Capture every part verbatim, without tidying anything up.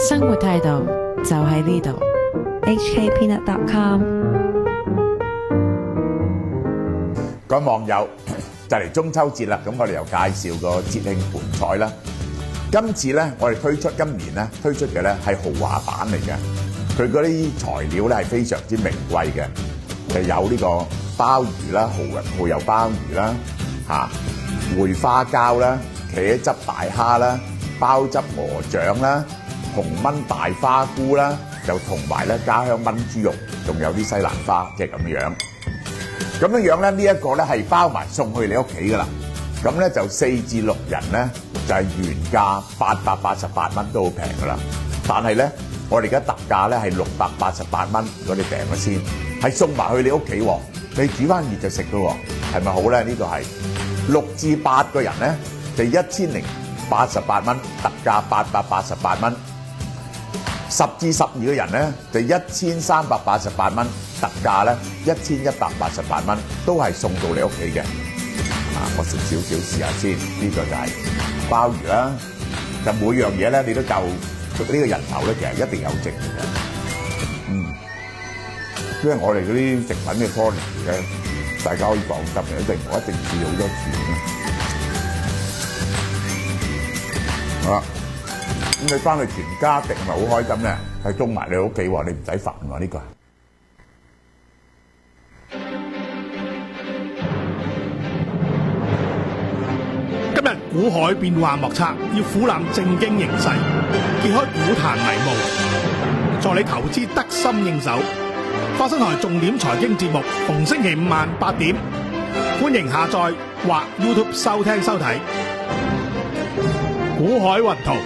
生活態度就喺呢度。 H K peanut dot com。 各位網友，就嚟中秋節啦，咁我哋又介紹個節慶盤菜啦。今次咧，我哋推出今年咧推出嘅咧係豪華版嚟嘅，佢嗰啲材料咧係非常之名貴嘅，就有呢個鮑魚啦、蠔蠔油鮑魚啦、嚇梅花膠啦、茄汁大蝦啦、鮑汁鵝掌啦、紅炆大花菇啦，就同埋咧家鄉炆豬肉，仲有啲西蘭花，即係咁樣。咁樣樣咧，呢一個咧係包埋送去你屋企噶啦。咁咧就四至六人咧就係原價八百八十八蚊都好平噶啦。但係咧，我哋而家特價咧係六百八十八蚊，如果你訂咗先，係送埋去你屋企喎。你煮翻熱就食噶喎，係咪好咧？呢個係六至八個人咧就一千零八十八蚊，特價八百八十八蚊。十至十二個人咧就一千三百八十八蚊，特價咧一千一百八十八蚊，都係送到你屋企嘅。啊，我食少少試下先，呢個就係鮑魚啦。就每樣嘢咧，你都夠呢個人頭咧，其實一定有剩嘅。嗯，因為我哋嗰啲食品嘅 quality 咧，大家可以放心嘅，一定我一定試好多次嘅。好啦。咁你翻去全家食咪好開心咧，係送埋你屋企喎，你唔使煩喎呢個。 今日股海變幻莫測，要俯瞰正經形勢，揭開股壇迷霧，助你投資得心應手。花生台重點財經節目，逢星期五晚八點，歡迎下載或 YouTube 收聽收睇。股海雲圖。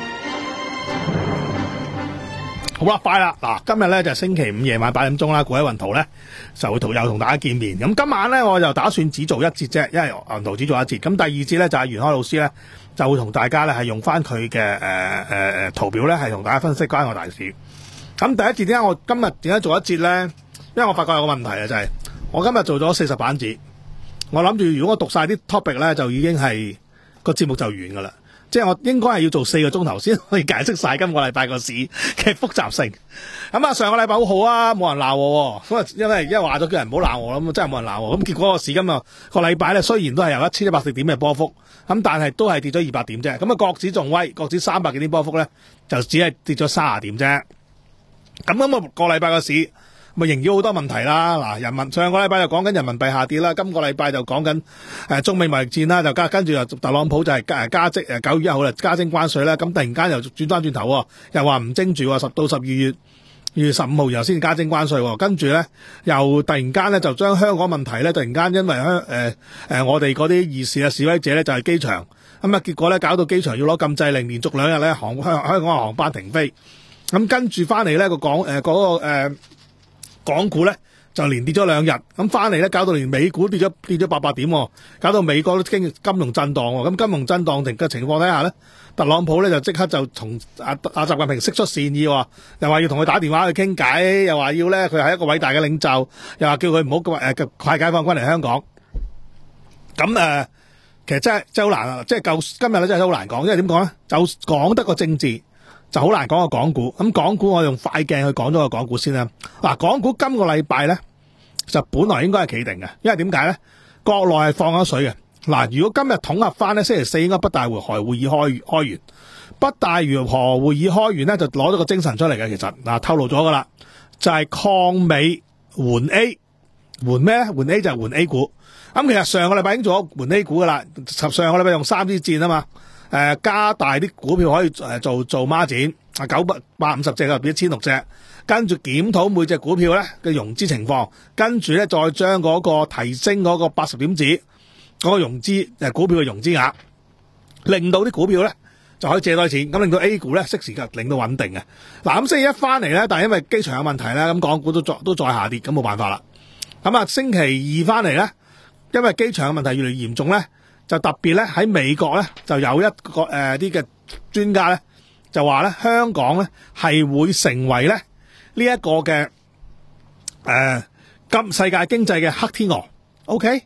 好啦，快啦！嗱，今日咧就星期五夜晚八點鐘啦，股海雲圖咧就會同又同大家見面。咁今晚咧我就打算只做一節啫，因為雲圖只做一節。咁第二節咧就係袁開老師咧就會同大家咧係用翻佢嘅誒誒誒圖表咧係同大家分析關個大市。咁第一節點解我今日點解做一節咧？因為我發覺有個問題啊，就係、是、我今日做咗四十版紙，我諗住如果我讀晒啲 topic 咧，就已經係個節目就完噶啦。即係我應該係要做四個鐘頭先可以解釋晒今個禮拜個市嘅複雜性。咁啊，上個禮拜好好啊，冇人鬧我。咁啊，因為因為話咗叫人唔好鬧我，咁真係冇人鬧我。咁結果個市今日個禮拜咧，雖然都係有一千一百四點嘅波幅，咁但係都係跌咗二百點啫。咁啊，國指仲威，國指三百幾點波幅咧，就只係跌咗三十點啫。咁咁啊，個禮拜個市咪縈繞好多問題啦。嗱，人民上個禮拜就講緊人民幣下跌啦，今個禮拜就講緊誒中美貿易戰啦，就加跟住又特朗普就係加加息誒九月一號啦，加徵關稅啦，咁突然間又轉翻轉頭，又話唔徵住，十到十二月二月十五號然後先加徵關稅，跟住咧又突然間咧就將香港問題咧突然間因為香誒誒我哋嗰啲議事啊示威者咧就係機場，咁啊結果咧搞到機場要攞禁制令，連續兩日咧航香香港嘅航班停飛，咁跟住翻嚟咧個港誒嗰個誒。呃港股咧就連跌咗兩日，咁翻嚟咧搞到連美股跌咗跌咗八百點，搞到美國都經金融震盪。咁金融震盪嘅情況底下咧，特朗普咧就即刻就同阿阿習近平釋出善意，又話要同佢打電話去傾偈，又話要咧佢係一個偉大嘅領袖，又話叫佢唔好誒快解放軍嚟香港。咁誒、呃，其實真係真係好難啊！即係舊今日咧真係好難講，因為點講咧？就講得個政治。就好難講個港股，咁港股我用快鏡去講咗個港股先啦。嗱，港股今個禮拜咧就本來應該係企定嘅，因為點解咧？國內係放咗水嘅。嗱，如果今日統合翻咧，星期四應該北大會會議開開完，北大如何會議開完咧，就攞咗個精神出嚟嘅。其實嗱，透露咗噶啦，就係、是、抗美援 A， 援咩咧？援 A 就係援 A 股。咁其實上個禮拜已經做咗援 A 股噶啦，上個禮拜用三支箭啊嘛。誒、呃，加大啲股票可以誒做做孖展，啊九百百五十隻入邊一千六隻，跟住檢討每隻股票咧嘅融資情況，跟住咧再將嗰個提升嗰個八十點子嗰、那個融資誒股票嘅融資額，令到啲股票咧就可以借多錢，咁令到 A 股咧適時嘅令到穩定嘅。嗱，咁星期一翻嚟咧，但係因為機場有問題咧，咁港股都再都再下跌，咁冇辦法啦。咁啊，星期二翻嚟咧，因為機場嘅問題越嚟越嚴重咧。就特別咧喺美國咧就有一個誒啲嘅專家咧就話咧香港咧係會成為咧呢一、這個嘅誒今世界經濟嘅黑天鵝 ，OK？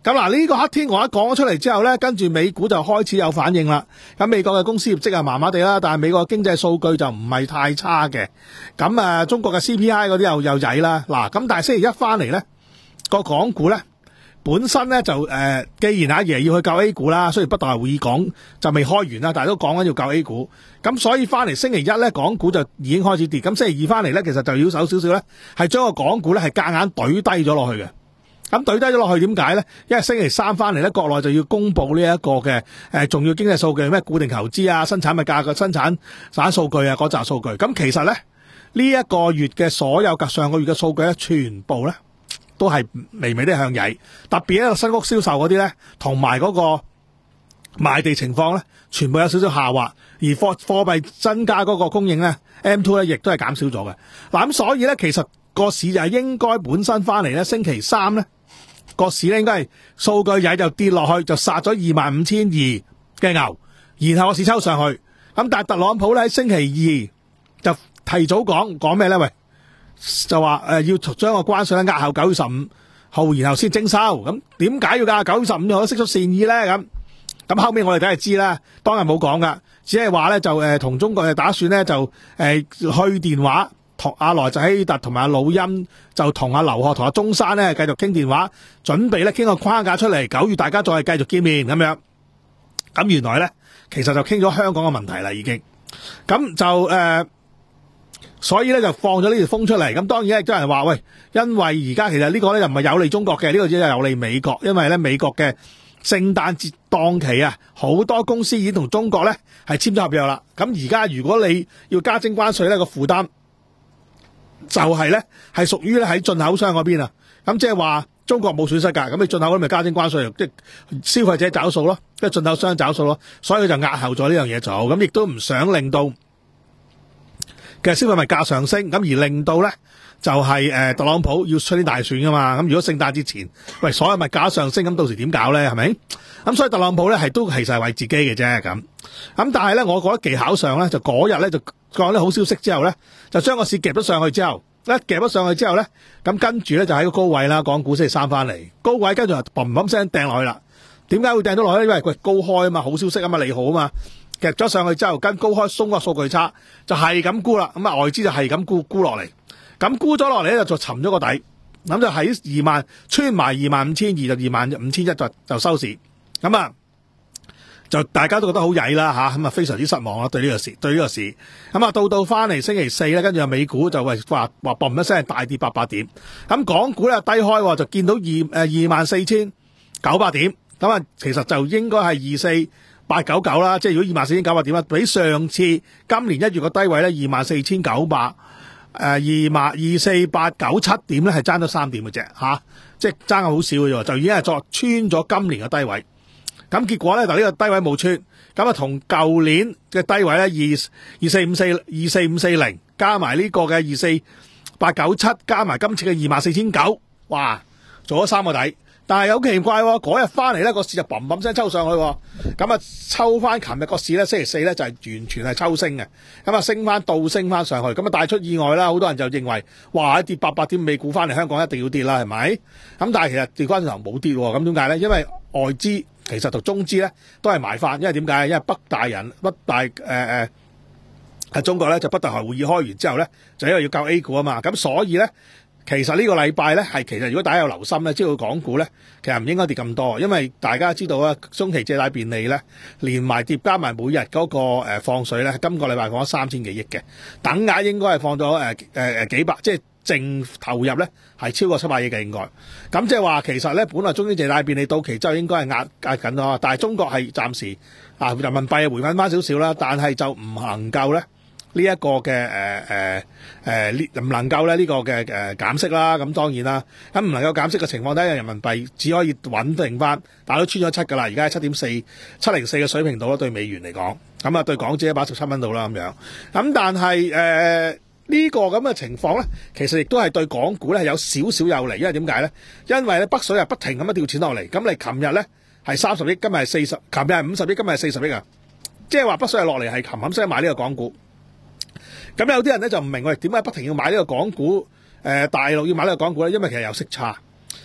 咁嗱，呢個黑天鵝一講咗出嚟之後咧，跟住美股就開始有反應啦。咁美國嘅公司業績係麻麻地啦，但係美國嘅經濟數據就唔係太差嘅。咁啊，中國嘅 C P I 嗰啲又又曳啦。嗱，咁但係星期一翻嚟咧，個港股咧本身咧就誒、呃，既然阿爺要去救 A 股啦，雖然北大會議講就未開完啦，但係都講緊要救 A 股。咁所以翻嚟星期一咧，港股就已經開始跌。咁星期二翻嚟咧，其實就要手少少咧，係將個港股咧係夾硬懟低咗落去嘅。咁懟低咗落去點解咧？因為星期三翻嚟咧，國內就要公布呢一個嘅誒重要經濟數據，咩固定投資啊、生產物價嘅生產產數據啊嗰紮數據。咁其實咧呢一個月嘅所有及上個月嘅數據咧，全部咧都係微微啲向曳，特別一個新屋銷售嗰啲咧，同埋嗰個賣地情況咧，全部有少少下滑，而貨貨幣增加嗰個供應咧 M 二 咧，亦都係減少咗嘅。嗱咁所以咧，其實個市就係應該本身翻嚟咧，星期三咧個市咧應該係數據曳就跌落去，就殺咗二萬五千二嘅牛，然後個市抽上去。咁但係特朗普咧喺星期二就提早講講咩咧？喂，就話誒要將個關稅咧押後九月十五號，然後先徵收。咁點解要押九月十五號釋出善意咧？咁咁後尾我哋梗係知啦，當日冇講噶，只係話咧就誒同、呃、中國嘅打算咧就誒、呃、去電話。同阿萊澤希特同埋阿魯欽就同阿劉鶴同阿中山咧繼續傾電話，準備咧傾個框架出嚟，九月大家再係繼續見面咁樣。咁原來咧其實就傾咗香港嘅問題啦，已經咁就誒、呃，所以咧就放咗呢條風出嚟。咁當然亦都有人話喂，因為而家其實呢個咧又唔係有利中國嘅，呢、這個只係有利美國，因為咧美國嘅聖誕節檔期啊，好多公司已經同中國咧係簽咗合約啦。咁而家如果你要加徵關稅咧，個負擔就係咧，係屬於咧喺進口商嗰邊啊，咁即係話中國冇損失㗎，咁你進口嗰咪加徵關稅，即係消費者找數咯，即係進口商找數咯，所以佢就押後咗呢樣嘢做，咁亦都唔想令到嘅消費物價上升，咁而令到咧就係誒特朗普要出啲大選㗎嘛，咁如果聖誕節前喂所有物價上升，咁到時點搞咧？係咪？咁所以特朗普咧係都其實係為自己嘅啫咁，咁但係咧我覺得技巧上咧就嗰日咧就講啲好消息之後咧，就將個市夾咗上去之後，一夾咗上去之後咧，咁跟住咧就喺個高位啦，港股星期三翻嚟，高位跟住就砰砰聲掟落去啦。點解會掟到落去咧？因為佢高開啊嘛，好消息啊嘛，利好啊嘛，夾咗上去之後跟高開鬆個數據差，就係咁沽啦。咁啊外資就係咁沽沽落嚟，咁沽咗落嚟咧就沉咗個底，咁就喺二萬穿埋二萬五千二就二萬五千一就就收市。咁啊，就大家都覺得好曳啦吓，咁啊非常之失望啦對呢個市，對呢個市。咁啊到到翻嚟星期四咧，跟住美股就喂話話嘣一聲大跌八百點，咁港股咧低開就見到二誒二萬四千九百點，咁啊其實就應該係二四八九九啦，即係如果二萬四千九百點啦，比上次今年一月個低位咧二萬四千九百誒二萬二四八九七點咧係爭咗三點嘅啫吓，即係爭好少嘅啫，就已經係作穿咗今年嘅低位。咁結果咧就呢個低位冇穿，咁啊同舊年嘅低位咧二二四五四二四五四零加埋呢個嘅二四八九七加埋今次嘅二萬四千九，哇，做咗三個底。但係好奇怪喎，嗰日翻嚟咧個市就砰砰聲抽上去，咁啊抽翻琴日個市咧星期四咧就係完全係抽升嘅，咁啊升翻倒升翻上去，咁啊帶出意外啦，好多人就認為哇跌八百點美股翻嚟香港一定要跌啦，係咪？咁但係其實跌翻頭冇跌喎，咁點解咧？因為外資其實同中資咧都係埋翻，因為點解？因為北大人北大誒誒喺中國咧就北大會議開完之後咧就因為要救 A 股啊嘛，咁所以咧。其實呢個禮拜咧，係其實如果大家有留心咧，知道港股咧，其實唔應該跌咁多，因為大家知道啊，中期借貸便利咧，連埋疊加埋每日嗰個誒放水咧，今個禮拜放咗三千幾億嘅，等額應該係放咗誒誒誒幾百，即係淨投入咧係超過七百億嘅應該。咁即係話其實咧，本來中期借貸便利到期之後應該係壓壓緊咯，但係中國係暫時啊人民幣回返翻少少啦，但係就唔能夠咧。呢一個嘅誒誒誒唔能夠咧呢個嘅誒減息啦，咁當然啦，咁唔能夠減息嘅情況底下，人民幣只可以穩定翻，但係都穿咗七㗎啦，而家係七點四七零四嘅水平度咯，對美元嚟講，咁啊對港紙一百一十七蚊度啦咁樣，咁但係誒呢個咁嘅情況咧，其實亦都係對港股咧係有少少有利，因為點解咧？因為咧北水係不停咁樣掉錢落嚟，咁你琴日咧係三十億，今日係四十，琴日係五十億，今日係四十億啊，即係話北水係落嚟係冚冚聲買呢個港股。咁有啲人咧就唔明，喂點解不停要買呢個港股？誒、呃、大陸要買呢個港股咧？因為其實有息差，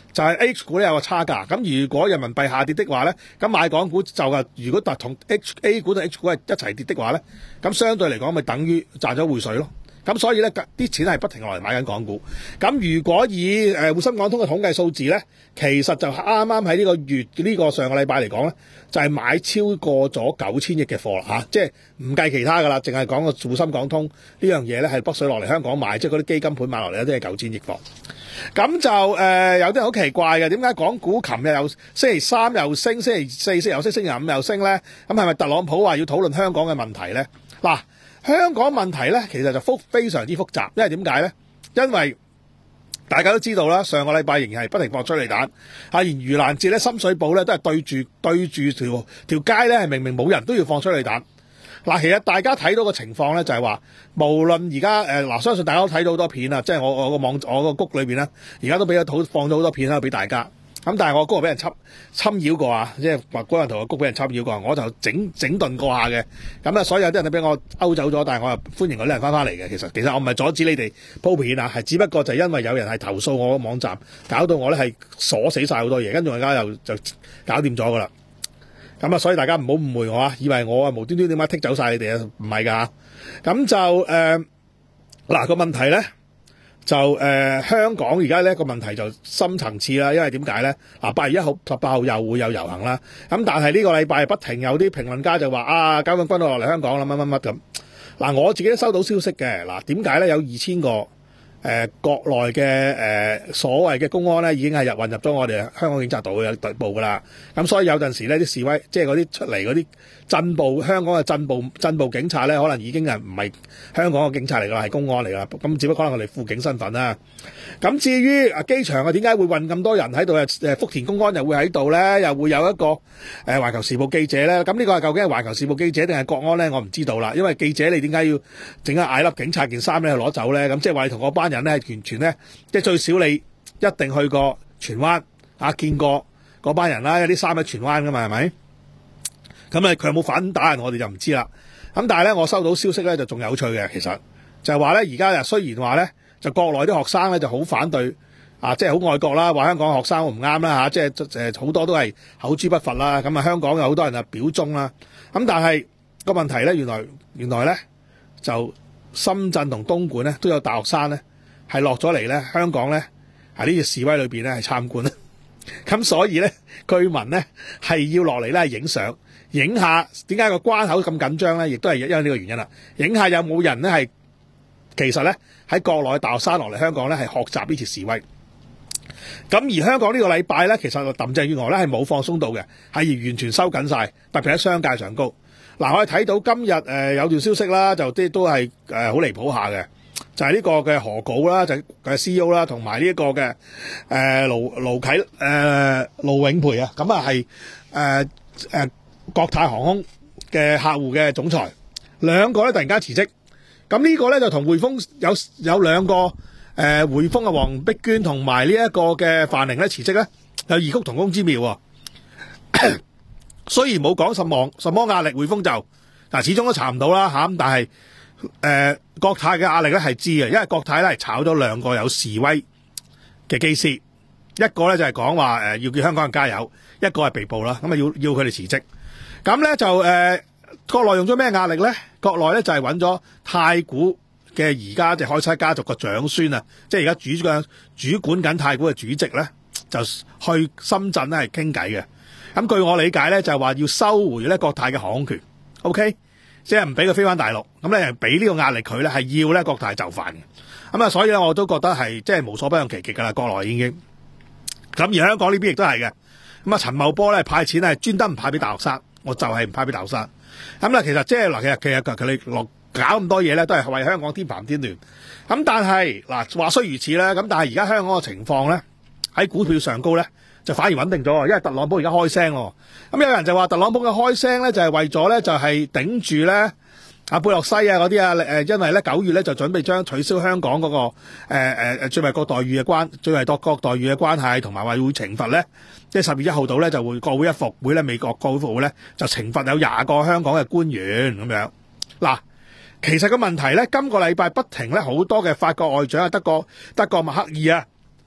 就係 H 股咧有個差價。咁如果人民幣下跌的話咧，咁買港股就係如果同 H A 股同 H 股係一齊跌的話咧，咁相對嚟講咪等於賺咗匯水咯。咁所以咧啲錢係不停落嚟買緊港股。咁如果以誒滬深港通嘅統計數字咧，其實就啱啱喺呢個月呢、呢個上個禮拜嚟講咧，就係、是、買超過咗九千億嘅貨啦嚇，即係唔計其他噶啦，淨係講個滬深港通呢樣嘢咧係北水落嚟香港買，即係嗰啲基金盤買落嚟咧都係九千億貨。咁就誒、呃、有啲人好奇怪嘅，點解港股琴日又星期三又升，星期四星期又升，星期五又升咧？咁係咪特朗普話要討論香港嘅問題咧？嗱。香港問題咧，其實就複非常之複雜，因為點解咧？因為大家都知道啦，上個禮拜仍然係不停放催淚彈，啊，而盂蘭節咧，深水埗咧都係對住對住條條街咧，係明明冇人都要放催淚彈。嗱，其實大家睇到個情況咧，就係話，無論而家誒嗱，相信大家都睇到好多片啦，即係我我個網我個谷裏邊咧，而家都俾咗放咗好多片啦，俾大家。咁但係我谷俾人侵侵擾過啊，即係話嗰陣同個谷俾人侵擾過，我就整整頓過下嘅。咁啊，所以有啲人都俾我勾走咗，但係我又歡迎嗰啲人翻翻嚟嘅。其實其實我唔係阻止你哋鋪片啊，係只不過就係因為有人係投訴我個網站，搞到我咧係鎖死晒好多嘢，跟住而家又就搞掂咗噶啦。咁啊，所以大家唔好誤會我啊，以為我啊無端端點解剔走晒你哋啊？唔係㗎。咁就誒嗱個問題咧。就誒、呃、香港而家呢個問題就深層次啦，因為點解咧？嗱，八月一號、十八號又會有遊行啦。咁但係呢個禮拜不停有啲評論家就話啊，解放軍都落嚟香港啦，乜乜乜咁。嗱，我自己都收到消息嘅。嗱，點解咧？有二千個誒、呃、國內嘅誒、呃、所謂嘅公安咧，已經係入混入咗我哋香港警察隊嘅隊部噶啦。咁所以有陣時呢啲示威，即係嗰啲出嚟嗰啲鎮暴香港嘅鎮暴鎮暴警察咧，可能已經係唔係香港嘅警察嚟㗎啦，係公安嚟㗎啦。咁只不過可能我哋輔警身份啦。咁至於啊機場啊，點解會運咁多人喺度？誒福田公安又會喺度咧，又會有一個誒環球時報記者咧。咁呢個係究竟係環球時報記者定係國安咧？我唔知道啦。因為記者你點解要整一嗌粒警察件衫咧去攞走咧？咁即係話你同嗰班人咧係完全咧，即係最少你一定去過荃灣啊，見過嗰班人啦，有啲衫喺荃灣㗎嘛，係咪？咁啊，佢有冇反打人，我哋就唔知啦。咁但係咧，我收到消息咧就仲有趣嘅，其實就係話咧，而家啊雖然話咧，就國內啲學生咧就好反對啊，即係好愛國啦，話香港學生好唔啱啦嚇，即係誒好多都係口誅筆伐啦。咁啊，香港有好多人啊表忠啦。咁但係個問題咧，原來原來咧就深圳同東莞咧都有大學生咧係落咗嚟咧香港咧喺呢個示威裏邊咧係參觀啦。咁所以咧，居民咧係要落嚟咧影相。影下點解個關口咁緊張咧？亦都係因為呢個原因啦。影下有冇人咧係其實咧喺國內大學生落嚟香港咧係學習呢次示威。咁而香港呢個禮拜咧，其實林鄭月娥咧係冇放鬆到嘅，係完全收緊晒，特別喺商界上高。嗱，我哋睇到今日誒、呃、有條消息啦，就啲都係誒好離譜下嘅，就係、是、呢個嘅何稿啦，就係、是、C E O 啦，同埋呢一個嘅誒盧盧啟誒盧永培啊，咁啊係誒誒。國泰航空嘅客戶嘅總裁兩個咧突然間辭職，咁呢個咧就同匯豐有有兩個誒匯豐嘅黃碧娟同埋呢一個嘅范寧咧辭職咧有異曲同工之妙喎。雖然冇講什麼什麼壓力，匯豐就嗱始終都查唔到啦嚇，咁但係誒、呃、國泰嘅壓力咧係知嘅，因為國泰咧係炒咗兩個有示威嘅機師，一個咧就係講話誒要叫香港人加油，一個係被捕啦，咁啊要要佢哋辭職。咁咧就誒、呃、國內用咗咩壓力咧？國內咧就係揾咗太古嘅而家即係海西家族個長孫啊，即係而家主嘅主管緊太古嘅主席咧，就去深圳咧係傾偈嘅。咁據我理解咧，就係話要收回咧國泰嘅航空權 ，OK， 即係唔俾佢飛翻大陸。咁咧俾呢個壓力佢咧係要咧國泰就範嘅。咁啊，所以咧我都覺得係即係無所不用其極噶啦，國內已經。咁而香港呢邊亦都係嘅。咁啊，陳茂波咧派錢係專登唔派俾大學生。我就係唔派俾大學生，咁啦，其實即係嗱，其實其實佢哋落搞咁多嘢咧，都係為香港添煩添亂。咁但係嗱，話雖如此咧，咁但係而家香港嘅情況咧，喺股票上高咧，就反而穩定咗，因為特朗普而家開聲喎。咁有人就話特朗普嘅開聲咧，就係為咗咧，就係頂住咧阿貝洛西啊嗰啲啊，誒，因為咧九月咧就準備將取消香港嗰個誒誒誒最惠國待遇嘅關最惠國待遇嘅關係，同埋話會懲罰咧。即係十月一號到咧，就會國會一復會咧，美國國會復會咧，就懲罰有廿個香港嘅官員咁樣。嗱，其實個問題咧，今個禮拜不停咧，好多嘅法國外長啊，德國德國默克爾啊，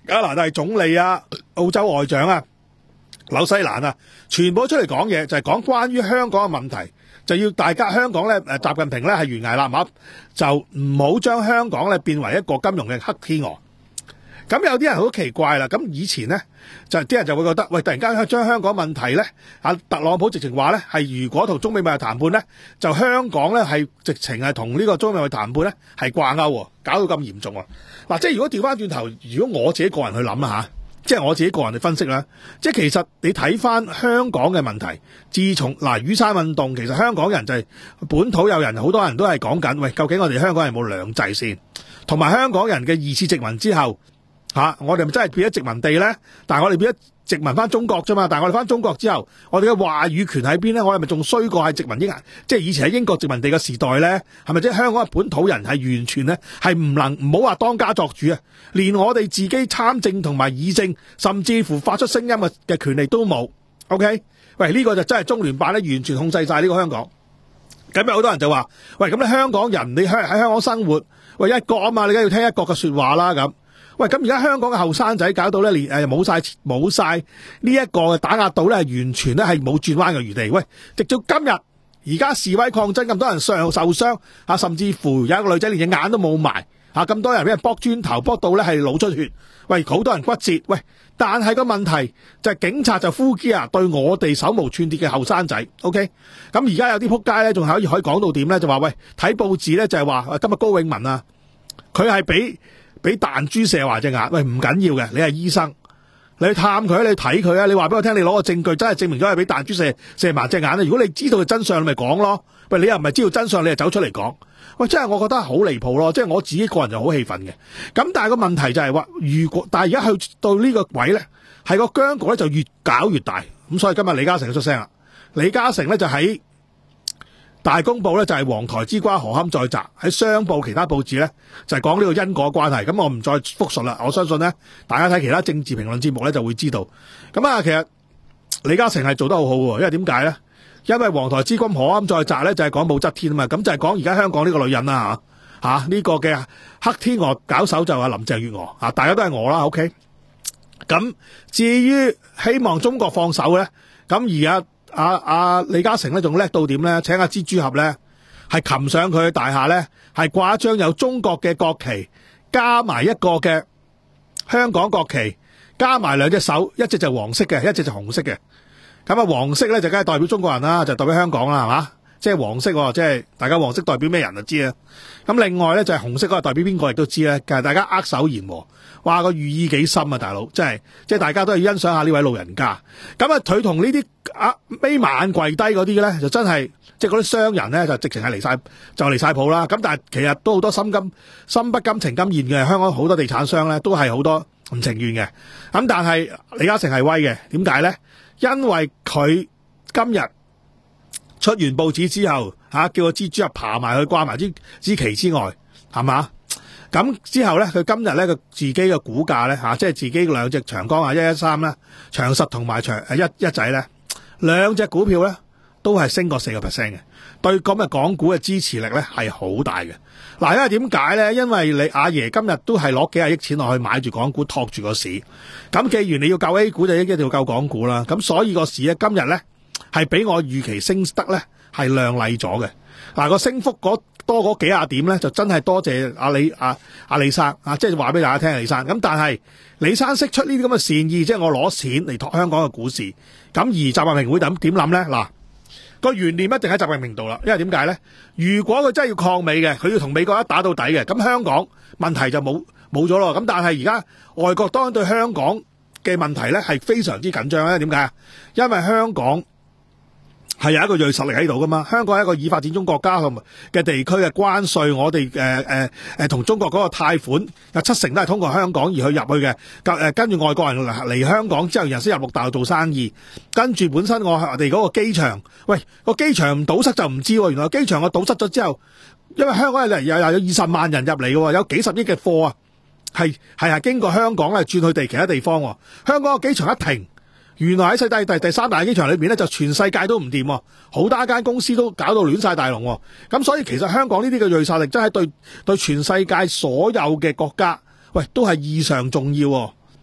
加拿大總理啊、澳洲外長啊、紐西蘭啊，全部出嚟講嘢，就係講關於香港嘅問題，就要大家香港咧誒，習近平咧係懸崖勒馬，就唔好將香港咧變為一個金融嘅黑天鵝。咁有啲人好奇怪啦，咁以前咧就啲人就會覺得，喂，突然間將香港問題咧，啊特朗普直情話咧係如果同中美貿易談判咧，就香港咧係直情係同呢個中美貿易談判咧係掛鈎，搞到咁嚴重啊！嗱，即係如果調翻轉頭，如果我自己個人去諗下，即係我自己個人去分析啦，即係其實你睇翻香港嘅問題，自從嗱雨傘運動，其實香港人就係本土有人，好多人都係講緊，喂，究竟我哋香港有冇兩制先？同埋香港人嘅二次殖民之後。吓、啊，我哋咪真係變咗殖民地咧？但係我哋變咗殖民翻中國啫嘛。但係我哋翻中國之後，我哋嘅話語權喺邊咧？我哋咪仲衰過係殖民英，即係以前喺英國殖民地嘅時代咧？係咪即係香港嘅本土人係完全咧係唔能唔好話當家作主啊？連我哋自己參政同埋議政，甚至乎發出聲音嘅嘅權利都冇。OK， 喂，呢、這個就真係中聯辦咧完全控制晒呢個香港。咁有好多人就話，喂，咁你香港人你喺喺香港生活，喂一國啊嘛，你梗係要聽一國嘅說話啦咁。喂，咁而家香港嘅後生仔搞到咧，連誒冇晒冇晒呢一個嘅打壓到咧，係完全咧係冇轉彎嘅餘地。喂，直到今日，而家示威抗爭咁多人上受傷啊，甚至乎有一個女仔連隻眼都冇埋啊，咁多人俾人剝磚頭剝到咧係腦出血。喂，好多人骨折。喂，但係個問題就係警察就呼機啊，對我哋手無寸鐵嘅後生仔。OK，咁而家有啲仆街咧，仲可以可以講到點咧？就話喂，睇報紙咧就係話今日高永文啊，佢係俾。俾彈珠射壞隻眼，喂，唔緊要嘅，你係醫生，你去探佢，你去睇佢啊，你話俾我聽，你攞個證據真係證明咗係俾彈珠射射埋隻眼。如果你知道嘅真相，你咪講咯。喂，你又唔係知道真相，你就走出嚟講。喂，真係我覺得好離譜咯，即係我自己個人就好氣憤嘅。咁但係個問題就係話，如果但係而家去到呢個位咧，係個僵局咧就越搞越大。咁所以今日李嘉誠就出聲啦，李嘉誠咧就喺大公報咧就係黃台之瓜何堪再摘，喺商報其他報紙咧就係講呢個因果關係。咁我唔再複述啦，我相信咧大家睇其他政治評論節目咧就會知道。咁啊，其實李嘉誠係做得好好喎，因為點解咧？因為黃台之瓜何堪再摘咧就係講武則天啊嘛，咁就係講而家香港呢個女人啦吓吓呢個嘅黑天鵝搞手就係林鄭月娥啊，大家都係我啦 ，OK。咁至於希望中國放手咧，咁而家。阿、啊、阿、啊、李嘉誠咧仲叻到點咧？請阿蜘蛛俠咧係擒上佢嘅大廈咧，係掛一張有中國嘅國旗，加埋一個嘅香港國旗，加埋兩隻手，一隻就黃色嘅，一隻就紅色嘅。咁啊，黃色咧就梗係代表中國人啦，就代表香港啦，係嘛？即係黃色，即係大家黃色代表咩人就知啦。咁另外咧就係紅色嗰個代表邊個亦都知咧，其實大家握手言和，話個寓意幾深啊，大佬，真係即係大家都係欣賞下呢位老人家。咁啊，佢同呢啲啊眯埋眼跪低嗰啲咧，就真係即係嗰啲商人咧，就直情係離晒就離晒譜啦。咁但係其實都好多心甘心不甘情甘願嘅，香港好多地產商咧都係好多唔情願嘅。咁但係李嘉誠係威嘅，點解咧？因為佢今日出完報紙之後，吓、啊、叫個蜘蛛俠爬埋去掛埋支支旗之外，係嘛？咁之後咧，佢今日咧佢自己嘅股價咧吓，即係自己兩隻長江啊一一三啦，長實同埋長誒一一仔咧，兩隻股票咧都係升過四個 percent 嘅，對咁嘅港股嘅支持力咧係好大嘅。嗱，因為點解咧？因為你阿爺今日都係攞幾廿億錢落去買住港股托住個市，咁既然你要救 A 股，就一定要救港股啦。咁所以個市咧今日咧係比我預期升得咧係亮麗咗嘅。嗱，個升幅嗰多嗰幾廿點咧，就真係多謝阿李阿阿李生啊，即係話俾大家聽，李生。咁但係李生釋出呢啲咁嘅善意，即係我攞錢嚟托香港嘅股市。咁而習近平會點點諗咧？嗱，個懸念一定喺習近平度啦。因為點解咧？如果佢真係要抗美嘅，佢要同美國一打到底嘅，咁香港問題就冇冇咗咯。咁但係而家外國當然對香港嘅問題咧係非常之緊張咧。點解啊？因為香港係有一個銳實力喺度噶嘛，香港係一個已發展中國家同嘅地區嘅關稅，我哋誒誒誒同中國嗰個貸款有七成都係通過香港而去入去嘅，誒跟住外國人嚟香港之後，然後先入陸大陸做生意，跟住本身我哋嗰個機場，喂個機場堵塞就唔知喎，原來機場個堵塞咗之後，因為香港嚟又又有二十萬人入嚟嘅，有幾十億嘅貨啊，係係係經過香港咧轉去地其他地方，香港個機場一停。原來喺世界第第三大機場裏邊咧，就全世界都唔掂，好多間公司都搞到亂晒大龍。咁所以其實香港呢啲嘅銳實力真係對對全世界所有嘅國家，喂都係異常重要。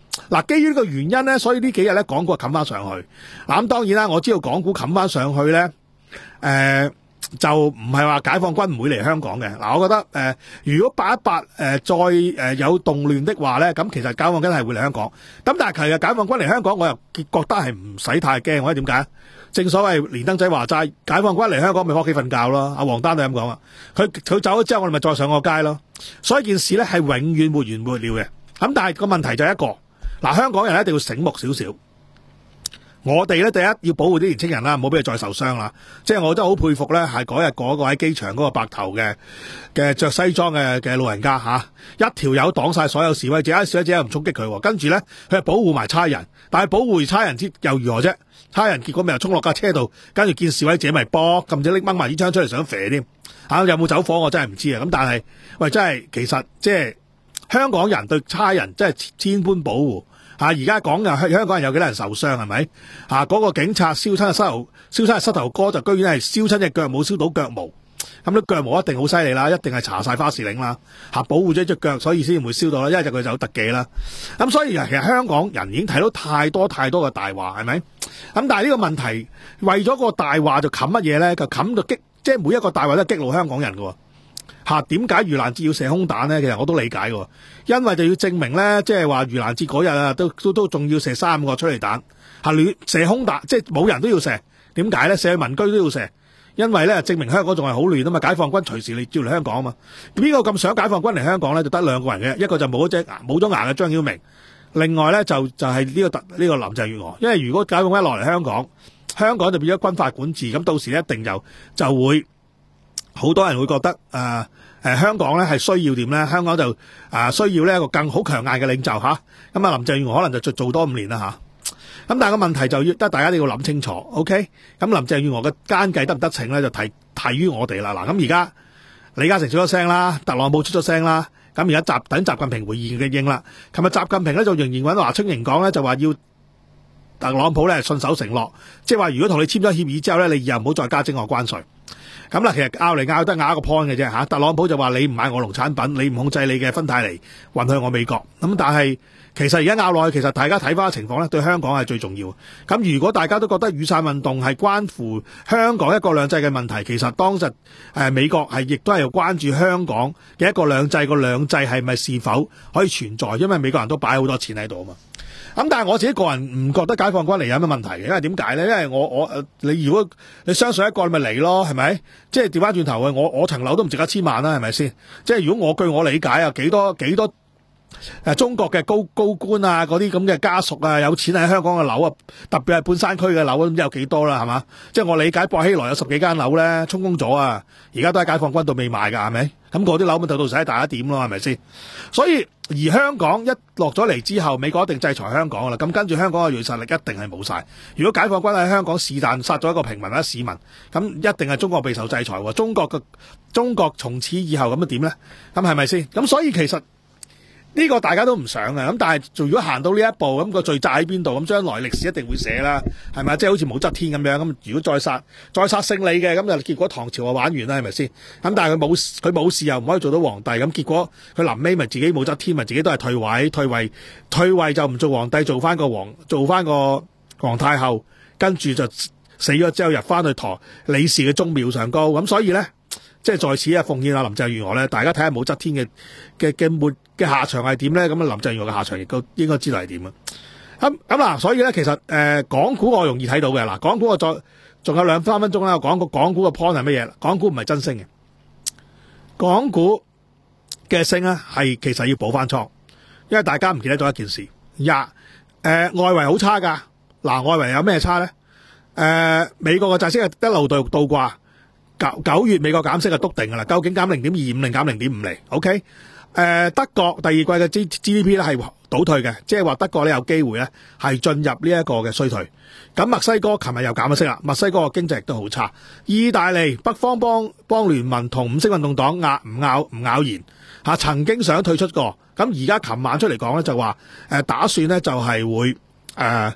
嗱，基於呢個原因咧，所以呢幾日咧港股冚翻上去。嗱，咁當然啦，我知道港股冚翻上去咧，誒、呃、就唔係話解放軍唔會嚟香港嘅。嗱，我覺得誒、呃，如果八一八誒再誒有動亂的話咧，咁其實解放軍係會嚟香港。咁但係其實解放軍嚟香港，我又覺得係唔使太驚。我覺得點解？正所謂連登仔話齋，解放軍嚟香港咪翻屋企瞓覺咯。阿黃丹都咁講啊，佢佢走咗之後，我哋咪再上個街咯。所以件事咧係永遠沒完沒了嘅。咁但係個問題就係一個。嗱，香港人一定要醒目少少。我哋咧第一要保護啲年青人啦，唔好俾佢再受傷啦。即係我真係好佩服咧，係嗰日嗰個喺機場嗰個白頭嘅嘅着西裝嘅嘅老人家吓，一條友擋晒所有示威者，啲示威者又唔衝擊佢，跟住咧佢係保護埋差人，但係保護完差人之又如何啫？差人結果咪又衝落架車度，跟住見示威者咪搏，咁就拎掹埋支槍出嚟想射添。吓，有冇走火我真係唔知啊。咁但係喂，真係其實即係香港人對差人真係千般保護。吓，而家講嘅香港人有幾多人受傷係咪？吓，嗰個警察燒親個膝頭，燒親個膝頭哥就居然係燒親隻腳，冇燒到腳毛。咁啲腳毛一定好犀利啦，一定係搽晒花士令啦，吓，保護咗隻腳，所以先唔會燒到啦。因為就佢就有特技啦。咁所以其實香港人已經睇到太多太多嘅大話，係咪？咁但係呢個問題為咗個大話就冚乜嘢咧？就冚到激，即係每一個大話都係激怒香港人㗎。吓，點解盂蘭節要射空彈咧？其實我都理解嘅，因為就要證明咧，即係話盂蘭節嗰日啊，都都都仲要射三個催淚彈，吓，亂射空彈，即係冇人都要射。點解咧？射去民居都要射，因為咧證明香港仲係好亂啊嘛，解放軍隨時嚟照嚟香港啊嘛。邊個咁想解放軍嚟香港咧？就得兩個人嘅，一個就冇咗隻牙冇咗牙嘅張曉明，另外咧就就係呢個特呢個林鄭月娥。因為如果解放軍落嚟香港，香港就變咗軍法管治，咁到時一定就就會好多人會覺得誒。呃誒、呃，香港咧係需要點咧？香港就啊、呃、需要呢一個更好強硬嘅領袖吓。咁啊，林鄭月娥可能就做做多五年啦吓。咁、啊、但係個問題就要得大家都要諗清楚 ，OK？咁林鄭月娥嘅奸計得唔得逞咧？就提提於我哋啦。嗱，咁而家李嘉誠出咗聲啦，特朗普出咗聲啦。咁而家習等習近平回應嘅應啦。琴日習近平咧就仍然揾華春瑩講咧，就話要特朗普咧信守承諾，即係話如果同你簽咗協議之後咧，你以後唔好再加徵我關稅。咁啦，其實拗嚟拗得拗一個 point 嘅啫吓，特朗普就話你唔買我農產品，你唔控制你嘅芬太尼運去我美國。咁但係其實而家拗落去，其實大家睇翻嘅情況咧，對香港係最重要。咁如果大家都覺得雨傘運動係關乎香港一國兩制嘅問題，其實當時誒美國係亦都係關注香港嘅一國兩制，個兩制係咪是否可以存在？因為美國人都擺好多錢喺度啊嘛。咁但係我自己個人唔覺得解放軍嚟有咩問題嘅，因為點解咧？因為我我你如果你相信一個，你咪嚟咯，係咪？即係調翻轉頭嘅，我我層樓都唔值一千萬啦，係咪先？即係如果我據我理解啊，幾多幾多誒中國嘅高高官啊，嗰啲咁嘅家屬啊，有錢喺香港嘅樓啊，特別係半山區嘅樓，都唔知有幾多啦，係嘛？即係我理解薄熙來有十幾間樓咧，充公咗啊，而家都喺解放軍度未賣㗎，係咪？咁嗰啲樓咪到到時喺大一點咯，係咪先？所以而香港一落咗嚟之後，美國一定制裁香港㗎啦。咁跟住香港嘅銳實力一定係冇晒。如果解放軍喺香港是但殺咗一個平民或者市民，咁一定係中國備受制裁喎。中國嘅中國從此以後咁樣點咧？咁係咪先？咁所以其實呢個大家都唔想嘅。咁但係如果行到呢一步，咁個罪責喺邊度？咁將來歷史一定會寫啦，係咪？即係好似武則天咁樣。咁如果再殺再殺勝利嘅，咁就結果唐朝就玩完啦，係咪先？咁但係佢冇佢冇事又唔可以做到皇帝，咁結果佢臨尾咪自己武則天咪自己都係退位退位退位就唔做皇帝，做翻個皇做翻個皇太后，跟住就死咗之後入翻去陀李氏嘅宗廟上高。咁所以咧，即係在此啊，奉獻啊林鄭月娥咧，大家睇下武則天嘅嘅嘅末嘅下場係點咧？咁啊林鄭月娥嘅下場亦都應該知道係點啊。咁咁嗱，所以咧其實誒、呃、港股我容易睇到嘅。嗱，港股我再仲有兩三分鐘啦，我講個港股嘅 point 係乜嘢？港股唔係真升嘅，港股嘅升咧係其實要補翻倉，因為大家唔記得咗一件事，呀誒、呃、外圍好差噶。嗱，外圍有咩差咧？誒、呃、美國嘅債息係一路倒倒掛。九九月美國減息就篤定噶啦，究竟減零點二五定減零點五厘 ？OK，誒、呃，德國第二季嘅 G D P 咧係倒退嘅，即係話德國咧有機會咧係進入呢一個嘅衰退。咁墨西哥琴日又減咗息啦，墨西哥嘅經濟亦都好差。意大利北方邦邦聯盟同五星運動黨壓唔拗唔拗言吓，曾經想退出過，咁而家琴晚出嚟講咧就話誒、呃、打算咧就係會誒。呃誒、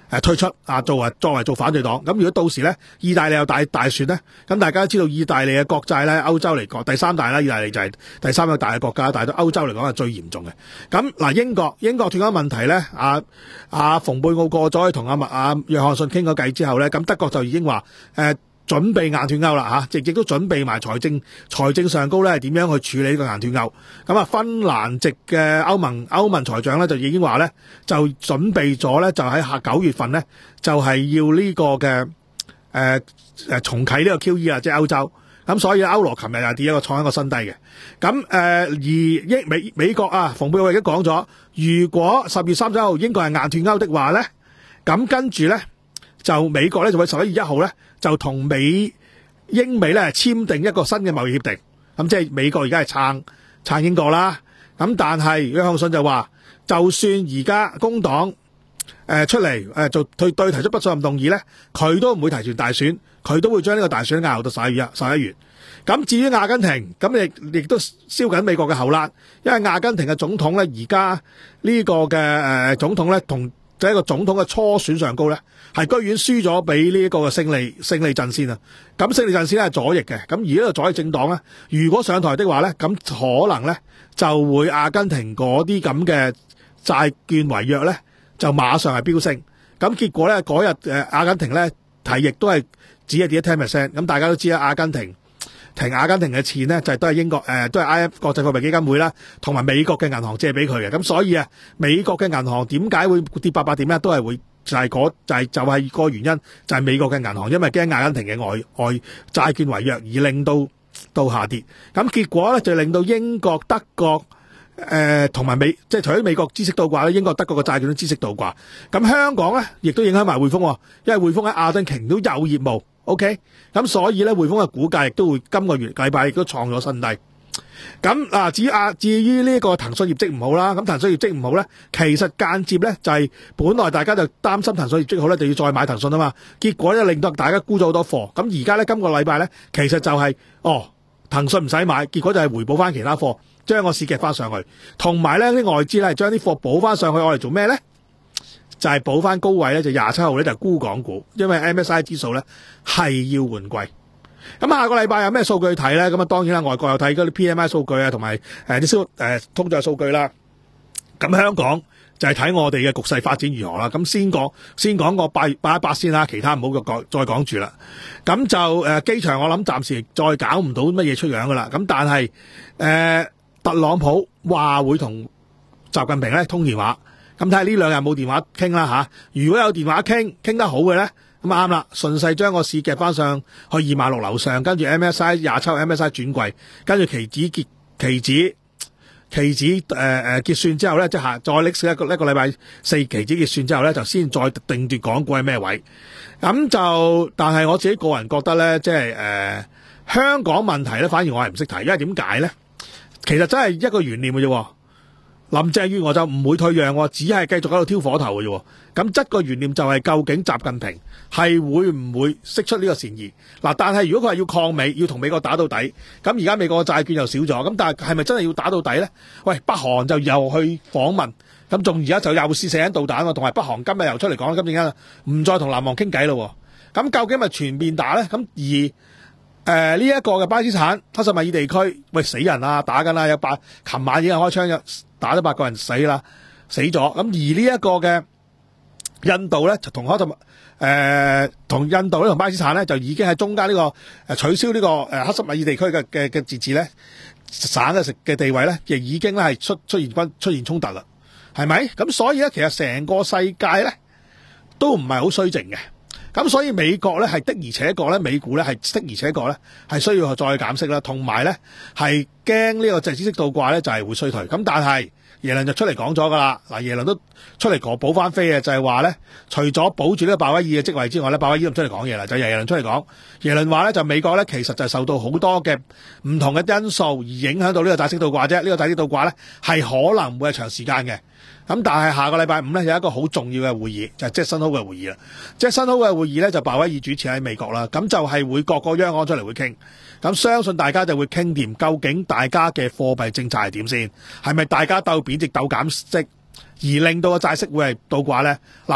誒推出啊，作為作為做反對黨。咁如果到時咧，意大利有大大選咧，咁大家都知道意大利嘅國債咧，歐洲嚟講第三大啦，意大利就係第三個大嘅國家，但係對歐洲嚟講係最嚴重嘅。咁嗱，英國英國脫歐問題咧，阿阿蓬佩奧過咗去同阿麥阿約翰遜傾咗偈之後咧，咁德國就已經話誒。呃準備硬脫歐啦嚇，亦亦都準備埋財政財政上高咧係點樣去處理呢個硬脫歐。咁啊，芬蘭籍嘅歐盟歐盟財長咧就已經話咧，就準備咗咧就喺下九月份咧就係要呢個嘅誒誒重啟呢個 Q E 啊，即係歐洲。咁所以歐羅琴日又跌一個創一個新低嘅。咁誒、呃、而英美美國啊，蓬佩奧已經講咗，如果十月三十一號英國係硬脫歐的話咧，咁跟住咧就美國咧就會十一月一號咧。就同美英美咧簽訂一個新嘅貿易協定，咁即係美國而家係撐撐英國啦。咁但係約翰遜就話，就算而家工黨誒、呃、出嚟誒做對對提出不信任動議咧，佢都唔會提前大選，佢都會將呢個大選押後到十一月十一月。咁至於阿根廷，咁亦亦都燒緊美國嘅後欄，因為阿根廷嘅總統咧而家呢個嘅誒、呃、總統咧同。就係一個總統嘅初選上高咧，係居然輸咗俾呢一個嘅勝利勝利陣線啊！咁勝利陣線咧係左翼嘅，咁而呢個左翼政黨咧，如果上台的話咧，咁可能咧就會阿根廷嗰啲咁嘅債券違約咧，就馬上係飆升。咁結果咧嗰日誒阿根廷咧提亦都係只係跌一 ten percent。咁大家都知啦，阿根廷。停阿根廷嘅錢呢，就係、是、都係英國誒、呃，都係 I M F 國際貨幣基金會啦，同埋美國嘅銀行借俾佢嘅。咁所以啊，美國嘅銀行點解會跌八百點咧？都係會就係、是、嗰就係、是、就係、是、個原因，就係、是、美國嘅銀行因為驚阿根廷嘅外外債券違約而令到到下跌。咁結果咧就令到英國、德國誒同埋美即係除咗美國孳息倒掛咧，英國、德國嘅債券都孳息倒掛。咁香港咧亦都影響埋匯豐，因為匯豐喺阿根廷都有業務。OK， 咁所以咧匯豐嘅股價亦都會今個月禮拜亦都創咗新低。咁嗱，至於啊，至於呢個騰訊業績唔好啦，咁騰訊業績唔好咧，其實間接咧就係、是、本來大家就擔心騰訊業績好咧，就要再買騰訊啊嘛。結果咧令到大家沽咗好多貨。咁而家咧今個禮拜咧，其實就係、是、哦騰訊唔使買，結果就係回補翻其他貨，將個市夾翻上去。同埋咧啲外資咧將啲貨補翻上去，我嚟做咩咧？就係補翻高位咧，就廿七號咧就沽港股，因為 M S I 指數咧係要換季。咁下個禮拜有咩數據睇咧？咁啊當然啦，外國有睇嗰啲 P M I 數據啊，同埋誒啲消誒通脹數據啦。咁香港就係睇我哋嘅局勢發展如何啦。咁先講先講個八月八一八先啦，其他唔好再再講住啦。咁就誒機場我諗暫時再搞唔到乜嘢出樣噶啦。咁但係誒、呃、特朗普話會同習近平咧通電話。咁睇下呢兩日冇電話傾啦吓，如果有電話傾傾得好嘅咧，咁啱啦，順勢將個市夾翻上去二萬六樓上，跟住 M S I 廿七 M S I 轉櫃，跟住期指結期指期指誒誒、呃、結算之後咧，即係下再拎一個一個禮拜四期指結算之後咧，就先再定奪港股係咩位。咁就但係我自己個人覺得咧，即係誒、呃、香港問題咧，反而我係唔識提，因為點解咧？其實真係一個懸念嘅啫。林鄭月娥就唔會退讓，只係繼續喺度挑火頭嘅啫。咁質個懸念就係究竟習近平係會唔會釋出呢個善意？嗱，但係如果佢係要抗美，要同美國打到底，咁而家美國嘅債券又少咗，咁但係係咪真係要打到底咧？喂，北韓就又去訪問，咁仲而家就又試射緊導彈喎，同埋北韓今日又出嚟講，今年間唔再同南韓傾偈咯。咁究竟咪全面打咧？咁而誒呢一個嘅巴基斯坦克什米爾地區，喂死人啊，打緊啦，有八，琴晚已經開槍打咗八個人死啦，死咗。咁而呢一個嘅印度咧，就同克什誒同印度咧同巴基斯坦咧，就已經喺中間呢、這個誒取消呢個誒克什米爾地區嘅嘅嘅自治咧省嘅食嘅地位咧，亦已經咧係出出現軍出現衝突啦，係咪？咁所以咧，其實成個世界咧都唔係好衰靜嘅。咁所以美國咧係的而且確咧，美股咧係的而且確咧係需要再減息啦，同埋咧係驚呢個淨孳息倒掛咧就係會衰退。咁但係耶倫就出嚟講咗噶啦，嗱耶倫都出嚟講補翻飛嘅，就係話咧除咗保住呢個鮑威爾嘅職位之外咧，鮑威爾都唔出嚟講嘢啦，就耶倫出嚟講。耶倫話咧就美國咧其實就係受到好多嘅唔同嘅因素而影響到呢個債息倒掛啫，呢個債息倒掛咧係可能會係長時間嘅。咁但係下個禮拜五咧有一個好重要嘅會議，就係傑克遜霍嘅會議啦。傑克遜霍嘅會議咧就鮑威爾主持喺美國啦，咁就係會各個央行出嚟會傾，咁相信大家就會傾掂究竟大家嘅貨幣政策係點先，係咪大家鬥貶值鬥減息，而令到個債息會係倒掛咧？嗱，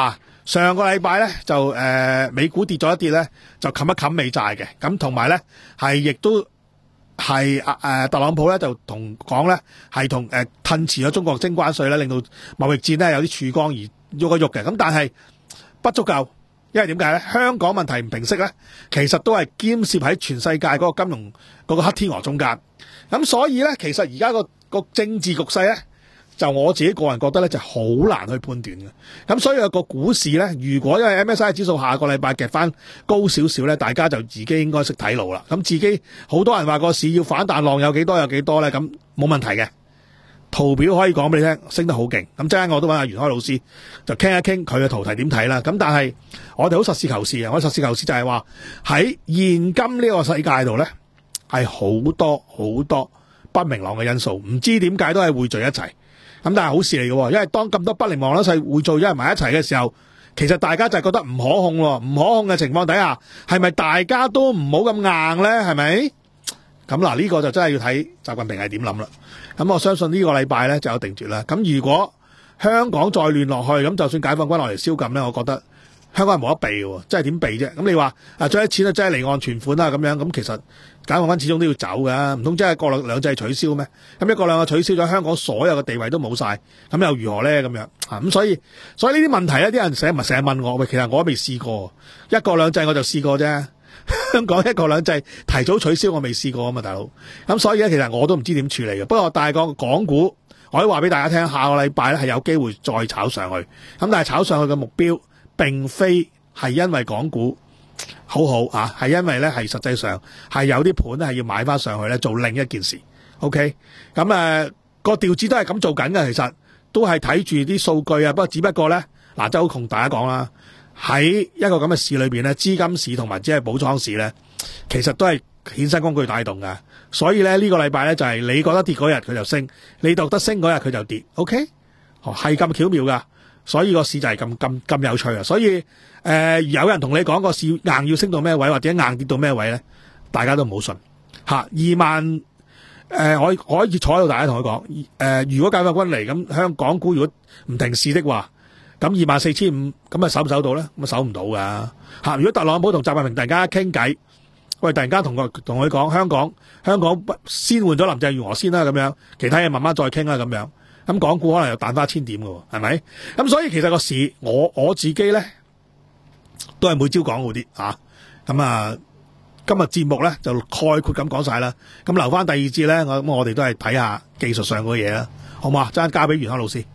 上個禮拜咧就誒、呃、美股跌咗一跌咧，就冚一冚美債嘅。咁同埋咧係亦都係誒、呃、特朗普咧就同講咧係同誒褪遲咗中國徵關稅咧，令到貿易戰咧有啲曙光而喐一喐嘅。咁但係不足夠，因為點解咧？香港問題唔平息咧，其實都係兼涉喺全世界嗰個金融嗰個黑天鵝中間。咁所以咧，其實而家個個政治局勢咧，就我自己個人覺得咧，就好難去判斷嘅。咁所以個股市咧，如果因為 M S I 指數下個禮拜夾翻高少少咧，大家就自己應該識睇路啦。咁自己好多人話個市要反彈浪有幾多有幾多咧，咁冇問題嘅。圖表可以講俾你聽，升得好勁。咁陣間我都揾阿袁開老師就傾一傾佢嘅圖題點睇啦。咁但係我哋好實事求是啊！我實事求是就係話喺現今呢個世界度咧，係好多好多不明朗嘅因素，唔知點解都係匯聚一齊。咁但係好事嚟嘅，因為當咁多不明朗嘅勢匯聚咗埋一齊嘅時候，其實大家就係覺得唔可控喎，唔可控嘅情況底下，係咪大家都唔好咁硬咧？係咪？咁嗱，呢個就真係要睇習近平係點諗啦。咁我相信呢個禮拜咧就有定奪啦。咁如果香港再亂落去，咁就算解放軍落嚟宵禁咧，我覺得香港係冇得避嘅，真係點避啫？咁你話啊，將啲錢啊真係離岸存款啦咁樣，咁其實解放軍始終都要走㗎，唔通真係國兩兩制取消咩？咁一國兩制取消咗，香港所有嘅地位都冇晒，咁又如何咧？咁樣啊，咁所以所以呢啲問題咧，啲人成日咪成日問我，喂，其實我都未試過一國兩制，我就試過啫。香港一國兩制提早取消，我未試過啊嘛，大佬。咁所以咧，其實我都唔知點處理嘅。不過大個港股，我可以話俾大家聽，下個禮拜咧係有機會再炒上去。咁但係炒上去嘅目標，並非係因為港股好好啊，係因為咧係實際上係有啲盤咧係要買翻上去咧做另一件事。OK， 咁誒個調子都係咁做緊嘅，其實都係睇住啲數據啊。不過只不過咧，嗱，就好同大家講啦。喺一個咁嘅市裏邊咧，資金市同埋即係補倉市咧，其實都係衍生工具帶動噶。所以咧呢個禮拜咧就係你覺得跌嗰日佢就升，你覺得升嗰日佢就跌。OK， 係咁巧妙噶。所以個市就係咁咁咁有趣啊。所以誒、呃，有人同你講個市硬要升到咩位，或者硬跌到咩位咧，大家都唔好信吓。二萬誒，我我可以坐喺度，大家同佢講誒，如果解放軍嚟咁，香港股如果唔停市的話。咁二萬四千五，咁咪守唔守到咧？咁咪守唔到噶吓。如果特朗普同習近平突然間傾偈，喂，突然間同佢同佢講香港，香港先換咗林鄭月娥先啦，咁樣，其他嘢慢慢再傾啦，咁樣，咁港股可能又彈翻千點噶，係咪？咁所以其實個市，我我自己咧都係每朝講好啲啊。咁啊，今日節目咧就概括咁講晒啦。咁留翻第二節咧，我咁我哋都係睇下技術上嘅嘢啦，好嘛？陣間交俾袁康老師。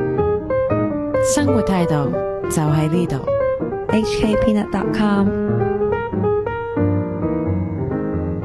生活態度就喺呢度。 H K Peanut dot com